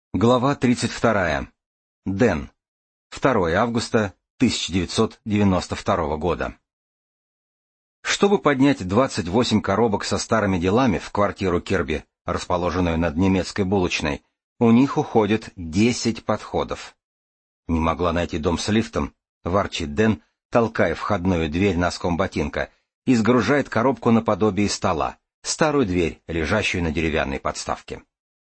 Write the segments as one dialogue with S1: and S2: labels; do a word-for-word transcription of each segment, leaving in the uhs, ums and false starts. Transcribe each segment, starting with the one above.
S1: Глава тридцать вторая. Дэн. второе августа тысяча девятьсот девяносто второго года. Чтобы поднять двадцать восемь коробок со старыми делами в квартиру Кирби, расположенную над немецкой булочной, у них уходит десять подходов. «Не могла найти дом с лифтом», — ворчит Дэн, толкая входную дверь носком ботинка, и сгружает коробку наподобие стола, старую дверь, лежащую на деревянной подставке.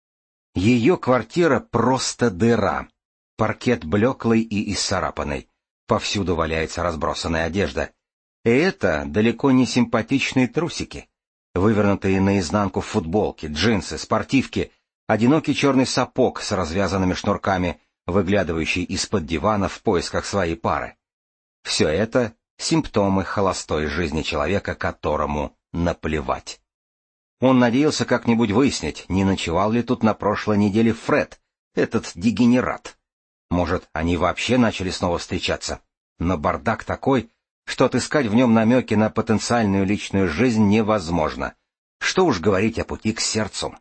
S1: Ее квартира просто дыра. Паркет блеклый и исцарапанный. Повсюду валяется разбросанная одежда. И это далеко не симпатичные трусики. Вывернутые наизнанку футболки, джинсы, спортивки, одинокий черный сапог с развязанными шнурками, выглядывающий из-под дивана в поисках своей пары. Все это — симптомы холостой жизни человека, которому наплевать. Он надеялся как-нибудь выяснить, не ночевал ли тут на прошлой неделе Фред, этот дегенерат. Может, они вообще начали снова встречаться. Но бардак такой, что отыскать в нем намеки на потенциальную личную жизнь невозможно. Что уж говорить о пути к сердцу.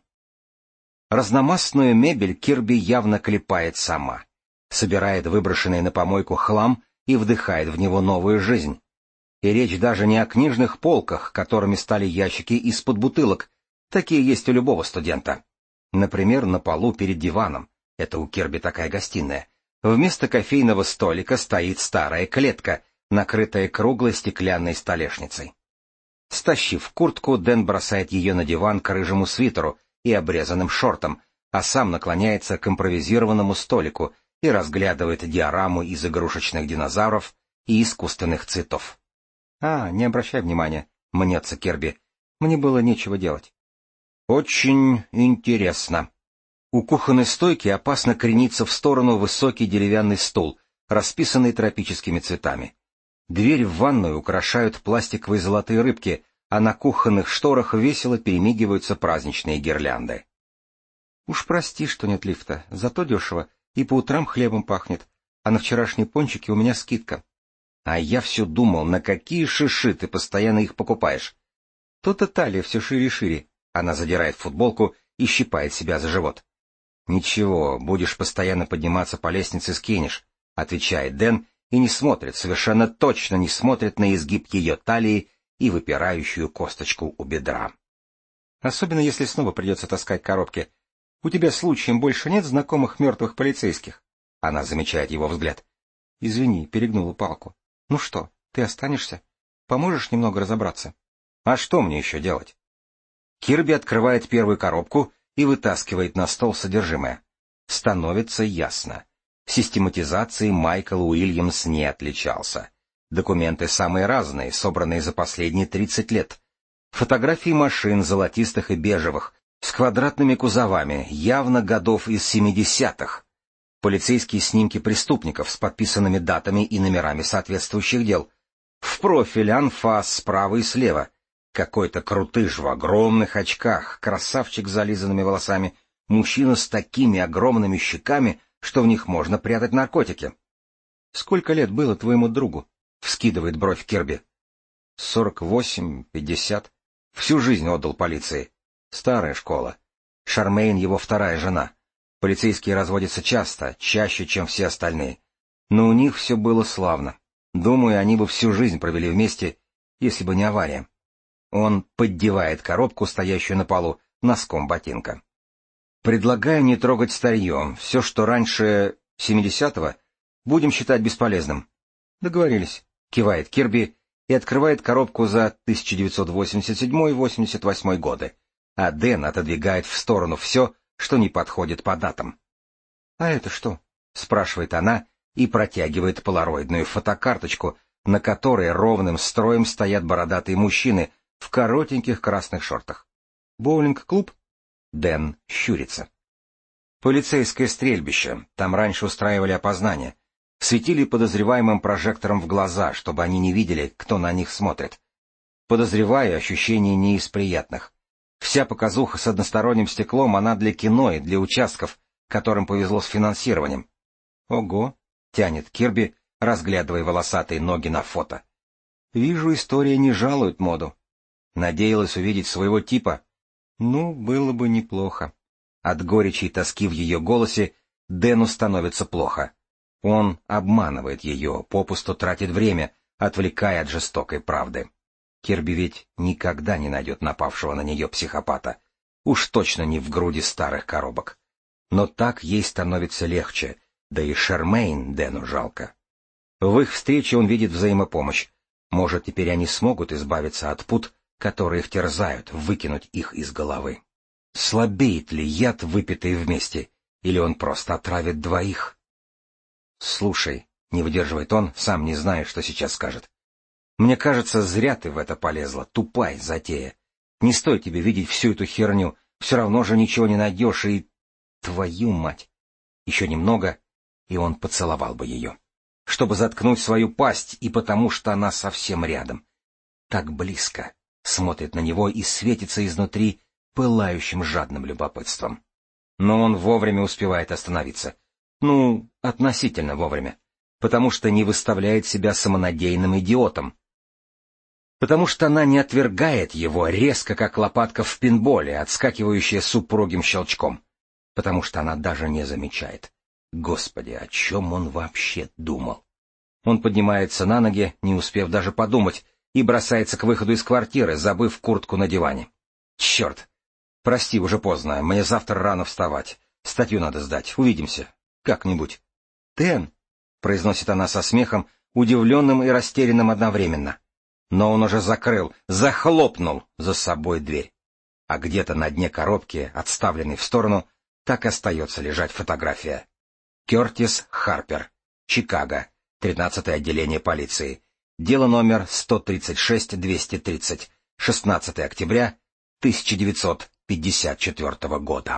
S1: Разномастную мебель Кирби явно клепает сама. Собирает выброшенный на помойку хлам и вдыхает в него новую жизнь. И речь даже не о книжных полках, которыми стали ящики из-под бутылок. Такие есть у любого студента. Например, на полу перед диваном, это у Кирби такая гостиная, вместо кофейного столика стоит старая клетка, накрытая круглой стеклянной столешницей. Стащив куртку, Дэн бросает ее на диван к рыжему свитеру и обрезанным шортам, а сам наклоняется к импровизированному столику и разглядывает диораму из игрушечных динозавров и искусственных цветов. «А, не обращай внимания», — мнется Кирби. «Мне было нечего делать». Очень интересно. У кухонной стойки опасно крениться в сторону высокий деревянный стул, расписанный тропическими цветами. Дверь в ванную украшают пластиковые золотые рыбки, а на кухонных шторах весело перемигиваются праздничные гирлянды. «Уж прости, что нет лифта, зато дешево, и по утрам хлебом пахнет, а на вчерашние пончики у меня скидка». А я все думал, на какие шиши ты постоянно их покупаешь. То-то талия все шире и шире. Она задирает футболку и щипает себя за живот. «Ничего, будешь постоянно подниматься по лестнице, скинешь», — отвечает Дэн и не смотрит, совершенно точно не смотрит на изгиб ее талии и выпирающую косточку у бедра. «Особенно если снова придется таскать коробки. У тебя случаем больше нет знакомых мертвых полицейских?» Она замечает его взгляд. «Извини, перегнула палку. Ну что, ты останешься? Поможешь немного разобраться?» «А что мне еще делать?» Кирби открывает первую коробку и вытаскивает на стол содержимое. Становится ясно. Систематизацией Майкл Уильямс не отличался. Документы самые разные, собранные за последние тридцать лет. Фотографии машин золотистых и бежевых, с квадратными кузовами, явно годов из семидесятых. Полицейские снимки преступников с подписанными датами и номерами соответствующих дел. В профиль анфас справа и слева. Какой-то крутыш в огромных очках, красавчик с зализанными волосами, мужчина с такими огромными щеками, что в них можно прятать наркотики. «Сколько лет было твоему другу?» — вскидывает бровь Кирби. «Сорок восемь, пятьдесят. Всю жизнь отдал полиции. Старая школа. Шармейн его вторая жена. Полицейские разводятся часто, чаще, чем все остальные. Но у них все было славно. Думаю, они бы всю жизнь провели вместе, если бы не авария». Он поддевает коробку, стоящую на полу, носком ботинка. «Предлагаю не трогать старье. Все, что раньше семидесятого, будем считать бесполезным». «Договорились», — кивает Кирби и открывает коробку за тысяча девятьсот восемьдесят седьмой — восемьдесят восьмой годы, а Дэн отодвигает в сторону все, что не подходит по датам. «А это что?» — спрашивает она и протягивает полароидную фотокарточку, на которой ровным строем стоят бородатые мужчины в коротеньких красных шортах. «Боулинг-клуб?» Дэн щурится. «Полицейское стрельбище. Там раньше устраивали опознание. Светили подозреваемым прожектором в глаза, чтобы они не видели, кто на них смотрит. Подозреваю, ощущение не из приятных. Вся показуха с односторонним стеклом, она для кино и для участков, которым повезло с финансированием». «Ого!» — тянет Кирби, разглядывая волосатые ноги на фото. «Вижу, история не жалует моду». «Надеялась увидеть своего типа?» «Ну, было бы неплохо». От горечи и тоски в ее голосе Дэну становится плохо. Он обманывает ее, попусту тратит время, отвлекая от жестокой правды. Кирби ведь никогда не найдет напавшего на нее психопата. Уж точно не в груди старых коробок. Но так ей становится легче, да и Шермейн Дэну жалко. В их встрече он видит взаимопомощь. Может, теперь они смогут избавиться от пут, которые их терзают, выкинуть их из головы. Слабеет ли яд, выпитый вместе, или он просто отравит двоих? «Слушай», — не выдерживает он, сам не зная, что сейчас скажет. «Мне кажется, зря ты в это полезла, тупая затея. Не стоит тебе видеть всю эту херню, все равно же ничего не найдешь, и... Твою мать!» Еще немного, и он поцеловал бы ее, чтобы заткнуть свою пасть, и потому что она совсем рядом. Так близко, смотрит на него и светится изнутри пылающим жадным любопытством. Но он вовремя успевает остановиться. Ну, относительно вовремя. Потому что не выставляет себя самонадеянным идиотом. Потому что она не отвергает его резко, как лопатка в пинболе, отскакивающая с упругим щелчком. Потому что она даже не замечает. Господи, о чем он вообще думал? Он поднимается на ноги, не успев даже подумать, и бросается к выходу из квартиры, забыв куртку на диване. Черт! Прости, уже поздно, мне завтра рано вставать. Статью надо сдать, увидимся. Как-нибудь. «Дэн!» — произносит она со смехом, удивленным и растерянным одновременно. Но он уже закрыл, захлопнул за собой дверь. А где-то на дне коробки, отставленной в сторону, так и остается лежать фотография. Кертис Харпер, Чикаго, тринадцатое отделение полиции. Дело номер сто тридцать шесть двести тридцать, шестнадцатое октября тысяча девятьсот пятьдесят четвёртого года.